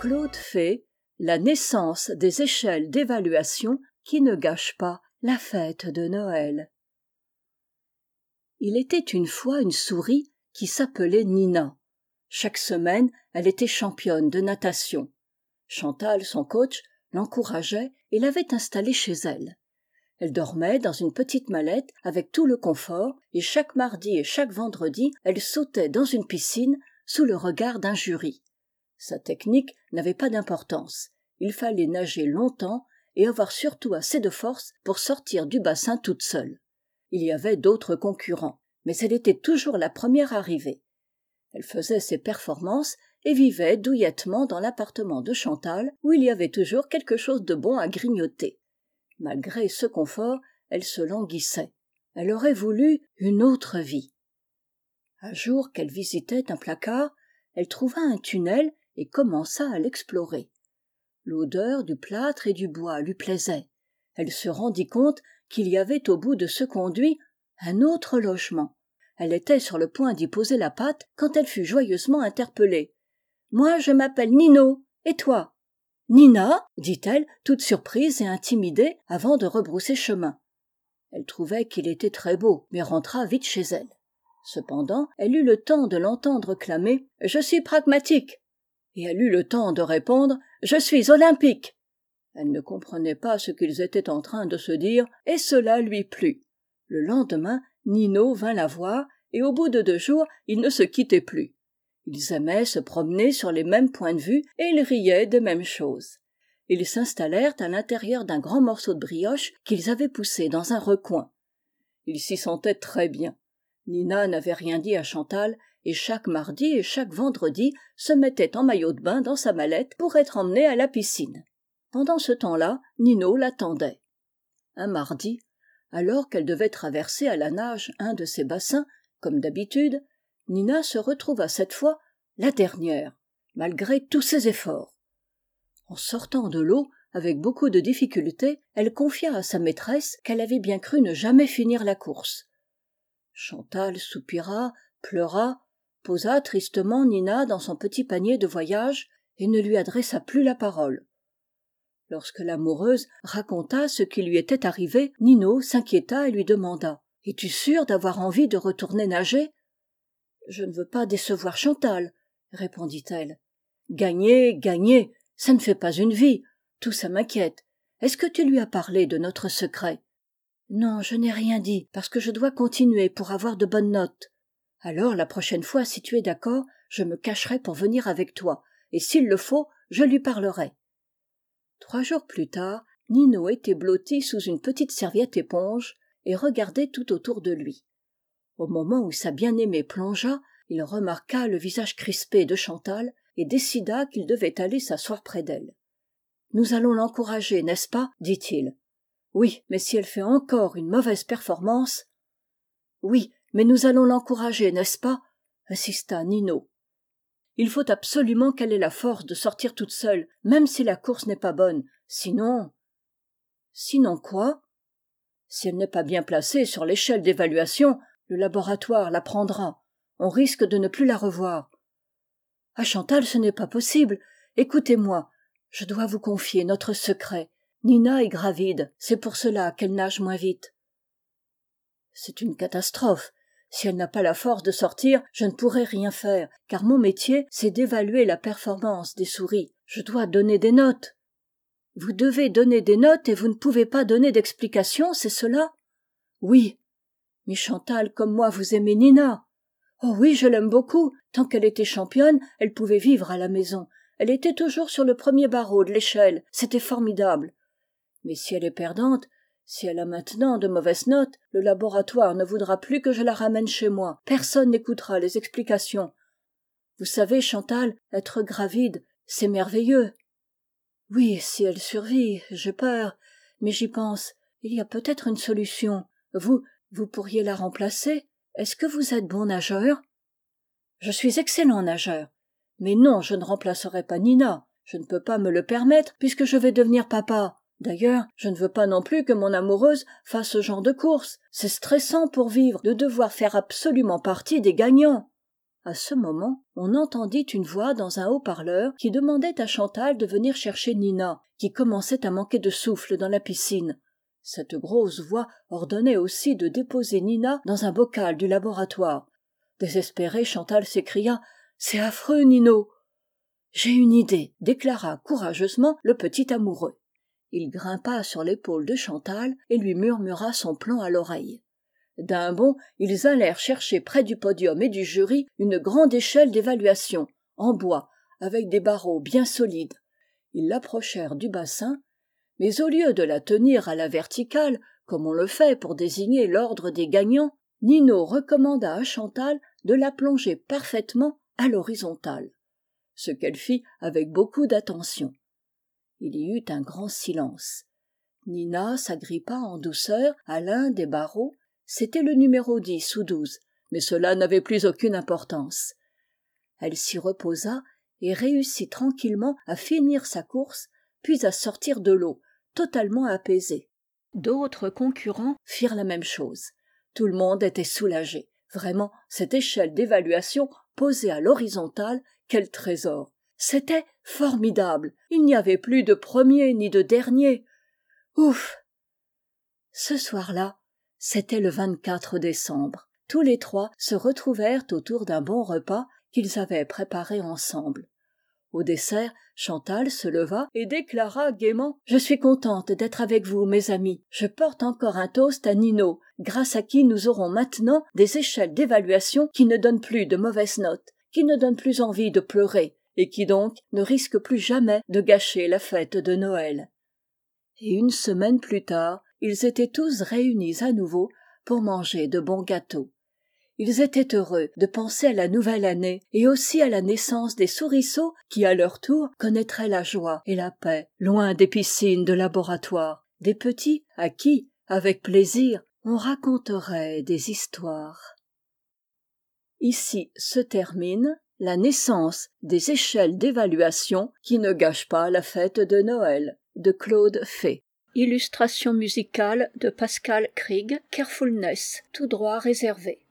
Claude Fay, la naissance des échelles d'évaluation qui ne gâchent pas la fête de Noël. Il était une fois une souris qui s'appelait Nina. Chaque semaine, elle était championne de natation. Chantal, son coach, l'encourageait et l'avait installée chez elle. Elle dormait dans une petite mallette avec tout le confort et chaque mardi et chaque vendredi, elle sautait dans une piscine sous le regard d'un jury. Sa technique n'avait pas d'importance. Il fallait nager longtemps et avoir surtout assez de force pour sortir du bassin toute seule. Il y avait d'autres concurrents, mais elle était toujours la première arrivée. Elle faisait ses performances et vivait douillettement dans l'appartement de Chantal, où il y avait toujours quelque chose de bon à grignoter. Malgré ce confort, elle se languissait. Elle aurait voulu une autre vie. Un jour qu'elle visitait un placard, elle trouva un tunnel et commença à l'explorer. L'odeur du plâtre et du bois lui plaisait. Elle se rendit compte qu'il y avait au bout de ce conduit un autre logement. Elle était sur le point d'y poser la patte quand elle fut joyeusement interpellée. « Moi, je m'appelle Nino. Et toi ?»« Nina » dit-elle, toute surprise et intimidée, avant de rebrousser chemin. Elle trouvait qu'il était très beau, mais rentra vite chez elle. Cependant, elle eut le temps de l'entendre clamer « Je suis pragmatique !» et elle eut le temps de répondre « Je suis olympique !» Elle ne comprenait pas ce qu'ils étaient en train de se dire, et cela lui plut. Le lendemain, Nino vint la voir, et au bout de 2 jours, ils ne se quittaient plus. Ils aimaient se promener sur les mêmes points de vue, et ils riaient des mêmes choses. Ils s'installèrent à l'intérieur d'un grand morceau de brioche qu'ils avaient poussé dans un recoin. Ils s'y sentaient très bien. Nina n'avait rien dit à Chantal, et chaque mardi et chaque vendredi se mettait en maillot de bain dans sa mallette pour être emmenée à la piscine. Pendant ce temps-là, Nino l'attendait. Un mardi, alors qu'elle devait traverser à la nage un de ces bassins, comme d'habitude, Nina se retrouva cette fois la dernière, malgré tous ses efforts. En sortant de l'eau, avec beaucoup de difficulté, elle confia à sa maîtresse qu'elle avait bien cru ne jamais finir la course. Chantal soupira, pleura, posa tristement Nina dans son petit panier de voyage et ne lui adressa plus la parole. Lorsque l'amoureuse raconta ce qui lui était arrivé, Nino s'inquiéta et lui demanda « Es-tu sûre d'avoir envie de retourner nager ?»« Je ne veux pas décevoir Chantal, » répondit-elle. « Gagner, gagner, ça ne fait pas une vie. Tout ça m'inquiète. Est-ce que tu lui as parlé de notre secret ?»« Non, je n'ai rien dit, parce que je dois continuer pour avoir de bonnes notes. »« Alors, la prochaine fois, si tu es d'accord, je me cacherai pour venir avec toi, et s'il le faut, je lui parlerai. » 3 jours plus tard, Nino était blotti sous une petite serviette éponge et regardait tout autour de lui. Au moment où sa bien-aimée plongea, il remarqua le visage crispé de Chantal et décida qu'il devait aller s'asseoir près d'elle. « Nous allons l'encourager, n'est-ce pas ?» dit-il. « Oui, mais si elle fait encore une mauvaise performance... »« Oui, mais nous allons l'encourager, n'est-ce pas ?» insista Nino. « Il faut absolument qu'elle ait la force de sortir toute seule, même si la course n'est pas bonne. Sinon... » « Sinon quoi ?»« Si elle n'est pas bien placée sur l'échelle d'évaluation, le laboratoire la prendra. On risque de ne plus la revoir. »« Ah Chantal, ce n'est pas possible. Écoutez-moi, je dois vous confier notre secret. Nina est gravide, c'est pour cela qu'elle nage moins vite. »« C'est une catastrophe. Si elle n'a pas la force de sortir, je ne pourrai rien faire, car mon métier, c'est d'évaluer la performance des souris. Je dois donner des notes. »« Vous devez donner des notes et vous ne pouvez pas donner d'explications, c'est cela ? » ?»« Oui. Mais Chantal, comme moi, vous aimez Nina. »« Oh oui, je l'aime beaucoup. Tant qu'elle était championne, elle pouvait vivre à la maison. Elle était toujours sur le premier barreau de l'échelle. C'était formidable. Mais si elle est perdante, si elle a maintenant de mauvaises notes, le laboratoire ne voudra plus que je la ramène chez moi. Personne n'écoutera les explications. Vous savez, Chantal, être gravide, c'est merveilleux. » « Oui, si elle survit, j'ai peur, mais j'y pense. Il y a peut-être une solution. Vous pourriez la remplacer. Est-ce que vous êtes bon nageur ? » ?»« Je suis excellent nageur. Mais non, je ne remplacerai pas Nina. Je ne peux pas me le permettre puisque je vais devenir papa. D'ailleurs, je ne veux pas non plus que mon amoureuse fasse ce genre de course. C'est stressant pour vivre de devoir faire absolument partie des gagnants. » À ce moment, on entendit une voix dans un haut-parleur qui demandait à Chantal de venir chercher Nina, qui commençait à manquer de souffle dans la piscine. Cette grosse voix ordonnait aussi de déposer Nina dans un bocal du laboratoire. Désespérée, Chantal s'écria « C'est affreux, Nino !»« J'ai une idée !» déclara courageusement le petit amoureux. Il grimpa sur l'épaule de Chantal et lui murmura son plan à l'oreille. D'un bond, ils allèrent chercher près du podium et du jury une grande échelle d'évaluation, en bois, avec des barreaux bien solides. Ils l'approchèrent du bassin, mais au lieu de la tenir à la verticale, comme on le fait pour désigner l'ordre des gagnants, Nino recommanda à Chantal de la plonger parfaitement à l'horizontale, ce qu'elle fit avec beaucoup d'attention. Il y eut un grand silence. Nina s'agrippa en douceur à l'un des barreaux. C'était le numéro 10 ou 12, mais cela n'avait plus aucune importance. Elle s'y reposa et réussit tranquillement à finir sa course, puis à sortir de l'eau, totalement apaisée. D'autres concurrents firent la même chose. Tout le monde était soulagé. Vraiment, cette échelle d'évaluation posée à l'horizontale, quel trésor! C'était formidable. Il n'y avait plus de premier ni de dernier. Ouf! Ce soir-là, c'était le 24 décembre. Tous les trois se retrouvèrent autour d'un bon repas qu'ils avaient préparé ensemble. Au dessert, Chantal se leva et déclara gaiement « Je suis contente d'être avec vous, mes amis. Je porte encore un toast à Nino, grâce à qui nous aurons maintenant des échelles d'évaluation qui ne donnent plus de mauvaises notes, qui ne donnent plus envie de pleurer, et qui donc ne risquent plus jamais de gâcher la fête de Noël. » Et une semaine plus tard, ils étaient tous réunis à nouveau pour manger de bons gâteaux. Ils étaient heureux de penser à la nouvelle année et aussi à la naissance des souriceaux qui, à leur tour, connaîtraient la joie et la paix, loin des piscines de laboratoire, des petits à qui, avec plaisir, on raconterait des histoires. Ici se termine la naissance des échelles d'évaluation qui ne gâchent pas la fête de Noël, de Claude Fay. Illustration musicale de Pascal Krieg, Carefulness, tout droit réservé.